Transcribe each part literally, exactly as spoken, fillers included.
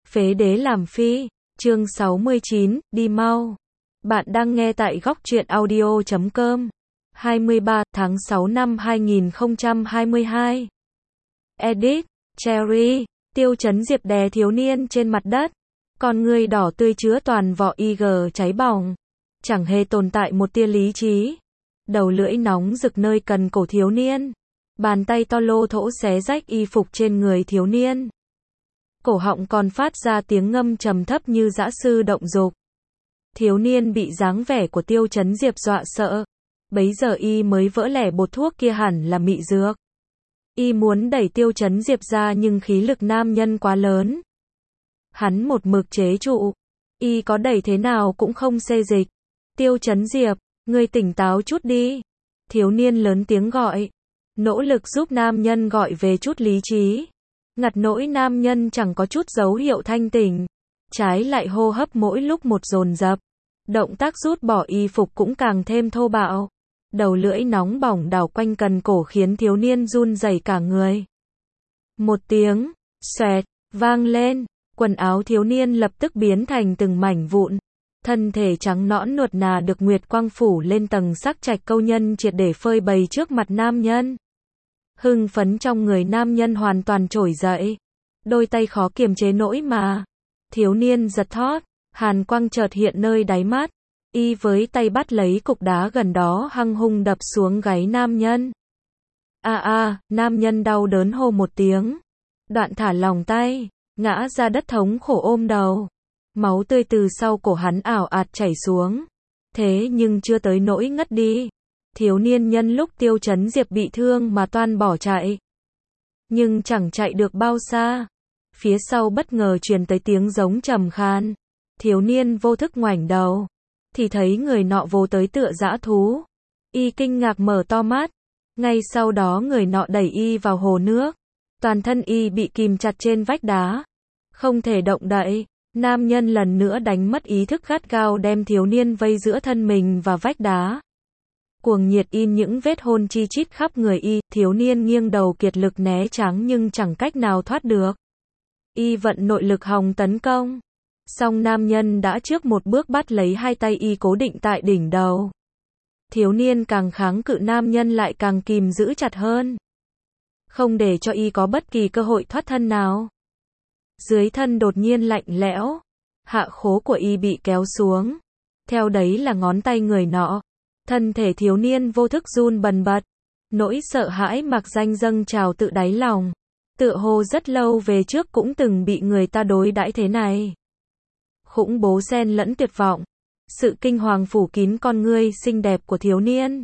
Phế đế làm phi, chương sáu mươi chín, đi mau. Bạn đang nghe tại góc truyện audio chấm com. hai mươi ba tháng sáu năm hai nghìn không trăm hai mươi hai. Edit, Cherry, Tiêu Chấn Diệp đè thiếu niên trên mặt đất. Con người đỏ tươi chứa toàn vỏ i giê cháy bỏng. Chẳng hề tồn tại một tia lý trí. Đầu lưỡi nóng rực nơi cần cổ thiếu niên. Bàn tay to lô thỗ xé rách y phục trên người thiếu niên. Cổ họng còn phát ra tiếng ngâm trầm thấp như dã sư động dục. Thiếu niên bị dáng vẻ của Tiêu Chấn Diệp dọa sợ. Bấy giờ y mới vỡ lẻ bột thuốc kia hẳn là mị dược. Y muốn đẩy Tiêu Chấn Diệp ra nhưng khí lực nam nhân quá lớn. Hắn một mực chế trụ. Y có đẩy thế nào cũng không xê dịch. Tiêu Chấn Diệp, ngươi tỉnh táo chút đi. Thiếu niên lớn tiếng gọi. Nỗ lực giúp nam nhân gọi về chút lý trí. Ngặt nỗi nam nhân chẳng có chút dấu hiệu thanh tỉnh. Trái lại hô hấp mỗi lúc một dồn dập. Động tác rút bỏ y phục cũng càng thêm thô bạo. Đầu lưỡi nóng bỏng đảo quanh cần cổ khiến thiếu niên run rẩy cả người. Một tiếng, xoẹt, vang lên. Quần áo thiếu niên lập tức biến thành từng mảnh vụn. Thân thể trắng nõn nuột nà được nguyệt quang phủ lên tầng sắc trạch câu nhân triệt để phơi bày trước mặt nam nhân. Hưng phấn trong người nam nhân hoàn toàn trỗi dậy. Đôi tay khó kiềm chế nỗi mà. Thiếu niên giật thót. Hàn quang chợt hiện nơi đáy mắt. Y với tay bắt lấy cục đá gần đó hăng hung đập xuống gáy nam nhân. A a, nam nhân đau đớn hô một tiếng. Đoạn thả lỏng tay. Ngã ra đất thống khổ ôm đầu. Máu tươi từ sau cổ hắn ảo ạt chảy xuống. Thế nhưng chưa tới nỗi ngất đi. Thiếu niên nhân lúc Tiêu Chấn Diệp bị thương mà toan bỏ chạy. Nhưng chẳng chạy được bao xa. Phía sau bất ngờ truyền tới tiếng giống trầm khan. Thiếu niên vô thức ngoảnh đầu. Thì thấy người nọ vồ tới tựa dã thú. Y kinh ngạc mở to mắt. Ngay sau đó người nọ đẩy y vào hồ nước. Toàn thân y bị kìm chặt trên vách đá. Không thể động đậy. Nam nhân lần nữa đánh mất ý thức gắt gao đem thiếu niên vây giữa thân mình và vách đá. Cuồng nhiệt in những vết hôn chi chít khắp người y, thiếu niên nghiêng đầu kiệt lực né tránh nhưng chẳng cách nào thoát được. Y vận nội lực hòng tấn công. Song nam nhân đã trước một bước bắt lấy hai tay y cố định tại đỉnh đầu. Thiếu niên càng kháng cự nam nhân lại càng kìm giữ chặt hơn. Không để cho y có bất kỳ cơ hội thoát thân nào. Dưới thân đột nhiên lạnh lẽo. Hạ khố của y bị kéo xuống. Theo đấy là ngón tay người nọ. Thân thể thiếu niên vô thức run bần bật. Nỗi sợ hãi mặc danh dâng trào tự đáy lòng. Tựa hồ rất lâu về trước cũng từng bị người ta đối đãi thế này. Khủng bố xen lẫn tuyệt vọng. Sự kinh hoàng phủ kín con ngươi xinh đẹp của thiếu niên.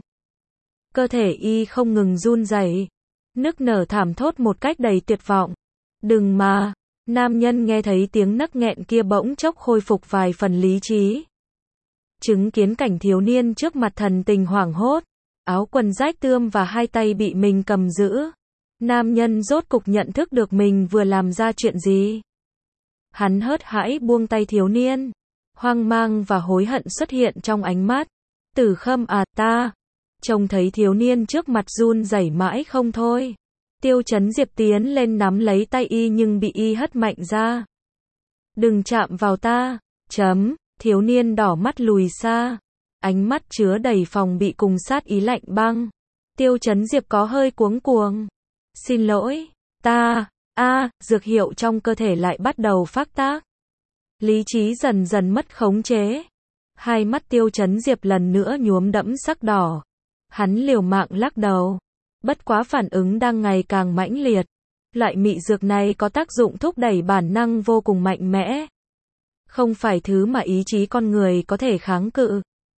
Cơ thể y không ngừng run rẩy, nức nở thảm thốt một cách đầy tuyệt vọng. Đừng mà. Nam nhân nghe thấy tiếng nấc nghẹn kia bỗng chốc khôi phục vài phần lý trí. Chứng kiến cảnh thiếu niên trước mặt thần tình hoảng hốt. Áo quần rách tươm và hai tay bị mình cầm giữ. Nam nhân rốt cục nhận thức được mình vừa làm ra chuyện gì. Hắn hớt hãi buông tay thiếu niên. Hoang mang và hối hận xuất hiện trong ánh mắt. Tử Khâm à ta. Trông thấy thiếu niên trước mặt run rẩy mãi không thôi. Tiêu Chấn Diệp tiến lên nắm lấy tay y nhưng bị y hất mạnh ra. Đừng chạm vào ta. Chấm. Thiếu niên đỏ mắt lùi xa. Ánh mắt chứa đầy phòng bị cùng sát ý lạnh băng. Tiêu Chấn Diệp có hơi cuống cuồng. Xin lỗi. Ta. A, dược hiệu trong cơ thể lại bắt đầu phát tác. Lý trí dần dần mất khống chế. Hai mắt Tiêu Chấn Diệp lần nữa nhuốm đẫm sắc đỏ. Hắn liều mạng lắc đầu. Bất quá phản ứng đang ngày càng mãnh liệt. Loại mị dược này có tác dụng thúc đẩy bản năng vô cùng mạnh mẽ. Không phải thứ mà ý chí con người có thể kháng cự.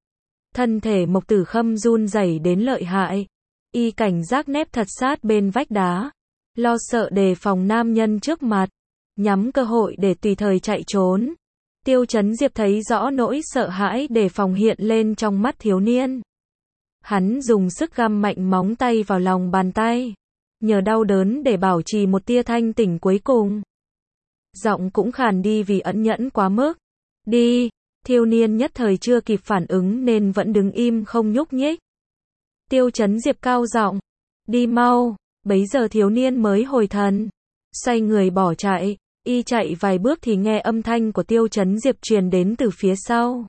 Thân thể Mộc Tử Khâm run rẩy đến lợi hại. Y cảnh giác nép thật sát bên vách đá. Lo sợ đề phòng nam nhân trước mặt. Nhắm cơ hội để tùy thời chạy trốn. Tiêu Chấn Diệp thấy rõ nỗi sợ hãi đề phòng hiện lên trong mắt thiếu niên. Hắn dùng sức găm mạnh móng tay vào lòng bàn tay. Nhờ đau đớn để bảo trì một tia thanh tỉnh cuối cùng. Giọng cũng khàn đi vì ẩn nhẫn quá mức. Đi. Thiếu niên nhất thời chưa kịp phản ứng nên vẫn đứng im không nhúc nhích. Tiêu Chấn Diệp cao giọng. Đi mau. Bấy giờ thiếu niên mới hồi thần. Xoay người bỏ chạy. Y chạy vài bước thì nghe âm thanh của Tiêu Chấn Diệp truyền đến từ phía sau.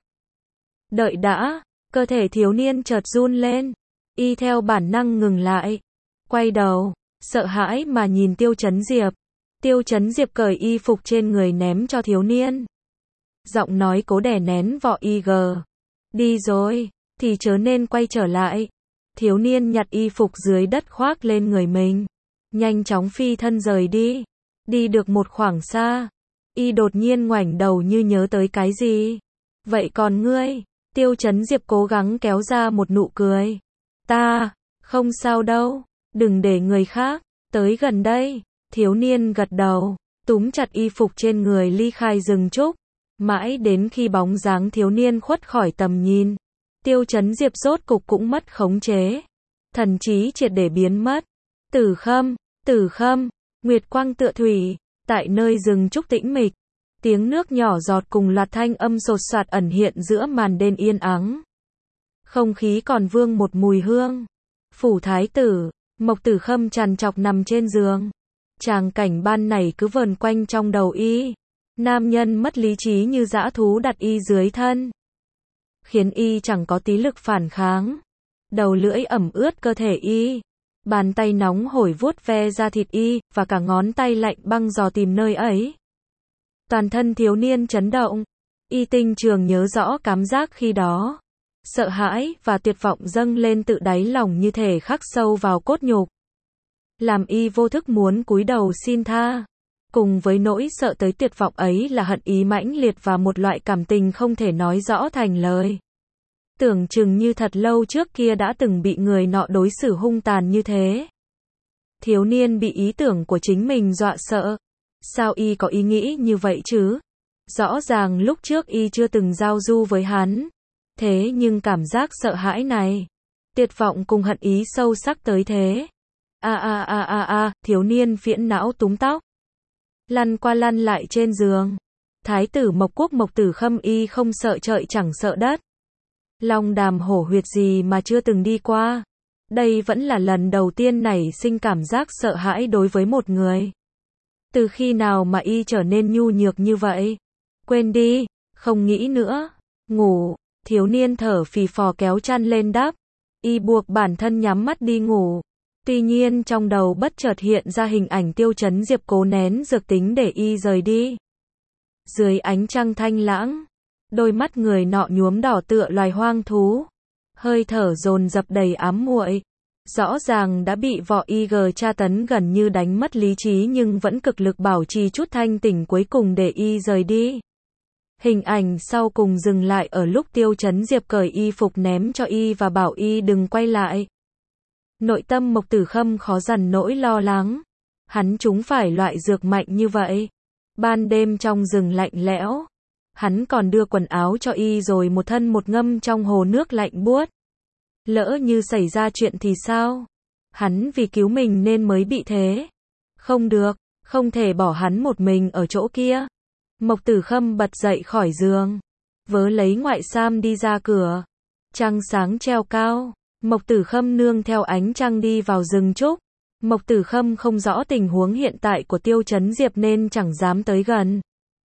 Đợi đã, cơ thể thiếu niên chợt run lên. Y theo bản năng ngừng lại. Quay đầu, sợ hãi mà nhìn Tiêu Chấn Diệp. Tiêu Chấn Diệp cởi y phục trên người ném cho thiếu niên. Giọng nói cố đè nén vỏ y gờ. Đi rồi, thì chớ nên quay trở lại. Thiếu niên nhặt y phục dưới đất khoác lên người mình. Nhanh chóng phi thân rời đi. Đi được một khoảng xa. Y đột nhiên ngoảnh đầu như nhớ tới cái gì. Vậy còn ngươi? Tiêu Chấn Diệp cố gắng kéo ra một nụ cười. Ta, không sao đâu. Đừng để người khác tới gần đây. Thiếu niên gật đầu, túm chặt y phục trên người ly khai rừng trúc. Mãi đến khi bóng dáng thiếu niên khuất khỏi tầm nhìn, Tiêu Chấn Diệp rốt cục cũng mất khống chế. Thần trí triệt để biến mất. Tử Khâm, Tử Khâm, nguyệt quang tựa thủy, tại nơi rừng trúc tĩnh mịch. Tiếng nước nhỏ giọt cùng loạt thanh âm sột soạt ẩn hiện giữa màn đêm yên ắng. Không khí còn vương một mùi hương. Phủ thái tử, Mộc Tử Khâm trằn trọc nằm trên giường. Tràng cảnh ban này cứ vờn quanh trong đầu y. Nam nhân mất lý trí như dã thú đặt y dưới thân, khiến y chẳng có tí lực phản kháng. Đầu lưỡi ẩm ướt cơ thể y. Bàn tay nóng hổi vuốt ve da thịt y, và cả ngón tay lạnh băng dò tìm nơi ấy. Toàn thân thiếu niên chấn động. Y tinh trường nhớ rõ cảm giác khi đó. Sợ hãi và tuyệt vọng dâng lên tự đáy lòng như thể khắc sâu vào cốt nhục. Làm y vô thức muốn cúi đầu xin tha. Cùng với nỗi sợ tới tuyệt vọng ấy là hận ý mãnh liệt và một loại cảm tình không thể nói rõ thành lời. Tưởng chừng như thật lâu trước kia đã từng bị người nọ đối xử hung tàn như thế. Thiếu niên bị ý tưởng của chính mình dọa sợ. Sao y có ý nghĩ như vậy chứ? Rõ ràng lúc trước y chưa từng giao du với hắn. Thế nhưng cảm giác sợ hãi này, tuyệt vọng cùng hận ý sâu sắc tới thế. A a a a a, thiếu niên phiền não túm tóc, lăn qua lăn lại trên giường. Thái tử Mộc Quốc Mộc Tử Khâm y không sợ trời chẳng sợ đất. Long đàm hổ huyệt gì mà chưa từng đi qua. Đây vẫn là lần đầu tiên nảy sinh cảm giác sợ hãi đối với một người. Từ khi nào mà y trở nên nhu nhược như vậy? Quên đi, không nghĩ nữa. Ngủ, thiếu niên thở phì phò kéo chăn lên đắp. Y buộc bản thân nhắm mắt đi ngủ. Tuy nhiên trong đầu bất chợt hiện ra hình ảnh Tiêu Chấn Diệp cố nén dược tính để y rời đi. Dưới ánh trăng thanh lãng, đôi mắt người nọ nhuốm đỏ tựa loài hoang thú. Hơi thở dồn dập đầy ám muội. Rõ ràng đã bị võ y gờ tra tấn gần như đánh mất lý trí nhưng vẫn cực lực bảo trì chút thanh tỉnh cuối cùng để y rời đi. Hình ảnh sau cùng dừng lại ở lúc Tiêu Chấn Diệp cởi y phục ném cho y và bảo y đừng quay lại. Nội tâm Mộc Tử Khâm khó dằn nỗi lo lắng. Hắn trúng phải loại dược mạnh như vậy. Ban đêm trong rừng lạnh lẽo, hắn còn đưa quần áo cho y rồi một thân một ngâm trong hồ nước lạnh buốt. Lỡ như xảy ra chuyện thì sao? Hắn vì cứu mình nên mới bị thế. Không được, không thể bỏ hắn một mình ở chỗ kia. Mộc Tử Khâm bật dậy khỏi giường, vớ lấy ngoại sam đi ra cửa. Trăng sáng treo cao, Mộc Tử Khâm nương theo ánh trăng đi vào rừng trúc. Mộc Tử Khâm không rõ tình huống hiện tại của Tiêu Chấn Diệp nên chẳng dám tới gần.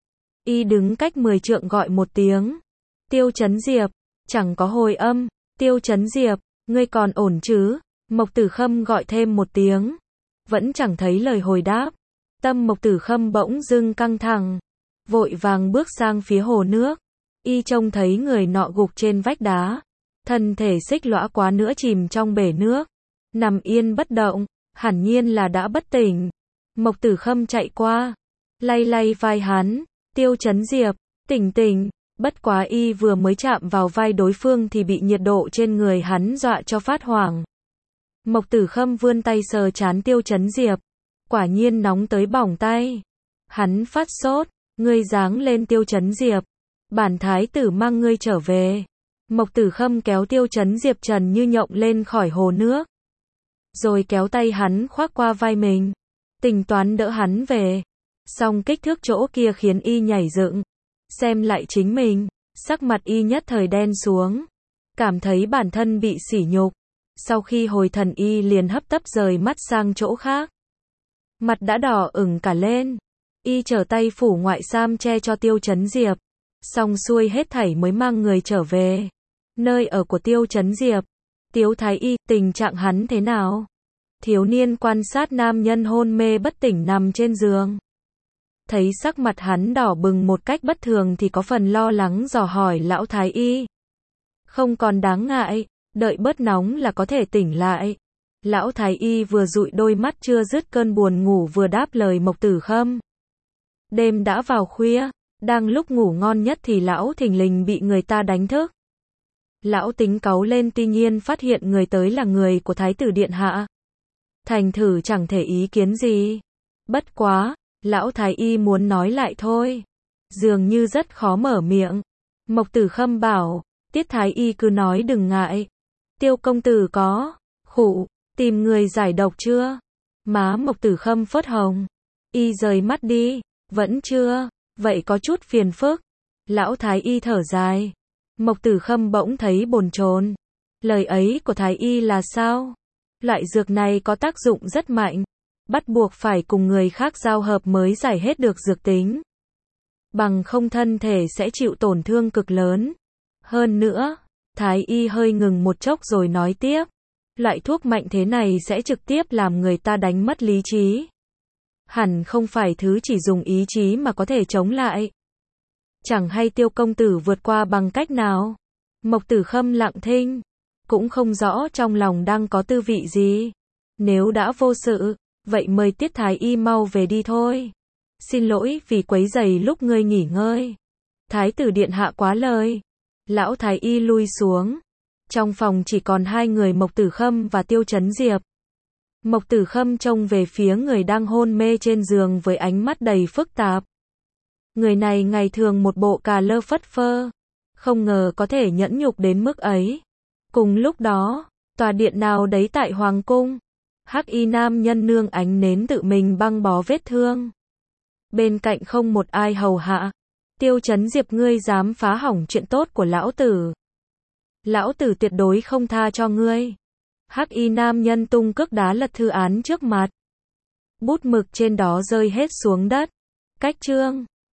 Y đứng cách mười trượng gọi một tiếng. Tiêu Chấn Diệp, chẳng có hồi âm. Tiêu Chấn Diệp, ngươi còn ổn chứ? Mộc Tử Khâm gọi thêm một tiếng. Vẫn chẳng thấy lời hồi đáp. Tâm Mộc Tử Khâm bỗng dưng căng thẳng. Vội vàng bước sang phía hồ nước. Y trông thấy người nọ gục trên vách đá. Thân thể xích lõa quá nữa chìm trong bể nước. Nằm yên bất động, hẳn nhiên là đã bất tỉnh. Mộc Tử Khâm chạy qua, lay lay vai hắn. Tiêu Chấn Diệp, tỉnh tỉnh. Bất quá y vừa mới chạm vào vai đối phương thì bị nhiệt độ trên người hắn dọa cho phát hoảng. Mộc Tử Khâm vươn tay sờ trán Tiêu Chấn Diệp. Quả nhiên nóng tới bỏng tay. Hắn phát sốt, ngươi giáng lên Tiêu Chấn Diệp. Bản thái tử mang ngươi trở về. Mộc Tử Khâm kéo Tiêu Chấn Diệp trần như nhộng lên khỏi hồ nước. Rồi kéo tay hắn khoác qua vai mình. Tính toán đỡ hắn về. Song kích thước chỗ kia khiến y nhảy dựng. Xem lại chính mình, sắc mặt y nhất thời đen xuống. Cảm thấy bản thân bị sỉ nhục. Sau khi hồi thần y liền hấp tấp rời mắt sang chỗ khác. Mặt đã đỏ ửng cả lên. Y trở tay phủ ngoại sam che cho Tiêu Chấn Diệp. Xong xuôi hết thảy mới mang người trở về. Nơi ở của Tiêu Chấn Diệp. Tiếu Thái Y, tình trạng hắn thế nào? Thiếu niên quan sát nam nhân hôn mê bất tỉnh nằm trên giường. Thấy sắc mặt hắn đỏ bừng một cách bất thường thì có phần lo lắng dò hỏi lão Thái Y. Không còn đáng ngại, đợi bớt nóng là có thể tỉnh lại. Lão Thái Y vừa dụi đôi mắt chưa dứt cơn buồn ngủ vừa đáp lời Mộc Tử Khâm. Đêm đã vào khuya, đang lúc ngủ ngon nhất thì lão thình lình bị người ta đánh thức. Lão tính cáu lên tuy nhiên phát hiện người tới là người của Thái tử Điện Hạ. Thành thử chẳng thể ý kiến gì. Bất quá, lão Thái Y muốn nói lại thôi. Dường như rất khó mở miệng. Mộc Tử Khâm bảo, Tiết Thái Y cứ nói đừng ngại. Tiêu công tử có, khụ, tìm người giải độc chưa? Má Mộc Tử Khâm phớt hồng. Y rời mắt đi, vẫn chưa, vậy có chút phiền phức. Lão Thái Y thở dài. Mộc Tử Khâm bỗng thấy bồn chồn. Lời ấy của Thái Y là sao? Loại dược này có tác dụng rất mạnh. Bắt buộc phải cùng người khác giao hợp mới giải hết được dược tính. Bằng không thân thể sẽ chịu tổn thương cực lớn. Hơn nữa, Thái Y hơi ngừng một chốc rồi nói tiếp. Loại thuốc mạnh thế này sẽ trực tiếp làm người ta đánh mất lý trí. Hẳn không phải thứ chỉ dùng ý chí mà có thể chống lại. Chẳng hay Tiêu công tử vượt qua bằng cách nào? Mộc Tử Khâm lặng thinh. Cũng không rõ trong lòng đang có tư vị gì. Nếu đã vô sự, vậy mời Tiết Thái Y mau về đi thôi. Xin lỗi vì quấy rầy lúc ngươi nghỉ ngơi. Thái tử Điện Hạ quá lời. Lão Thái Y lui xuống. Trong phòng chỉ còn hai người Mộc Tử Khâm và Tiêu Chấn Diệp. Mộc Tử Khâm trông về phía người đang hôn mê trên giường với ánh mắt đầy phức tạp. Người này ngày thường một bộ cà lơ phất phơ. Không ngờ có thể nhẫn nhục đến mức ấy. Cùng lúc đó, tòa điện nào đấy tại Hoàng Cung. Hắc y nam nhân nương ánh nến tự mình băng bó vết thương. Bên cạnh không một ai hầu hạ. Tiêu Chấn Diệp ngươi dám phá hỏng chuyện tốt của lão tử. Lão tử tuyệt đối không tha cho ngươi. Hắc y nam nhân tung cước đá lật thư án trước mặt. Bút mực trên đó rơi hết xuống đất. Cách chương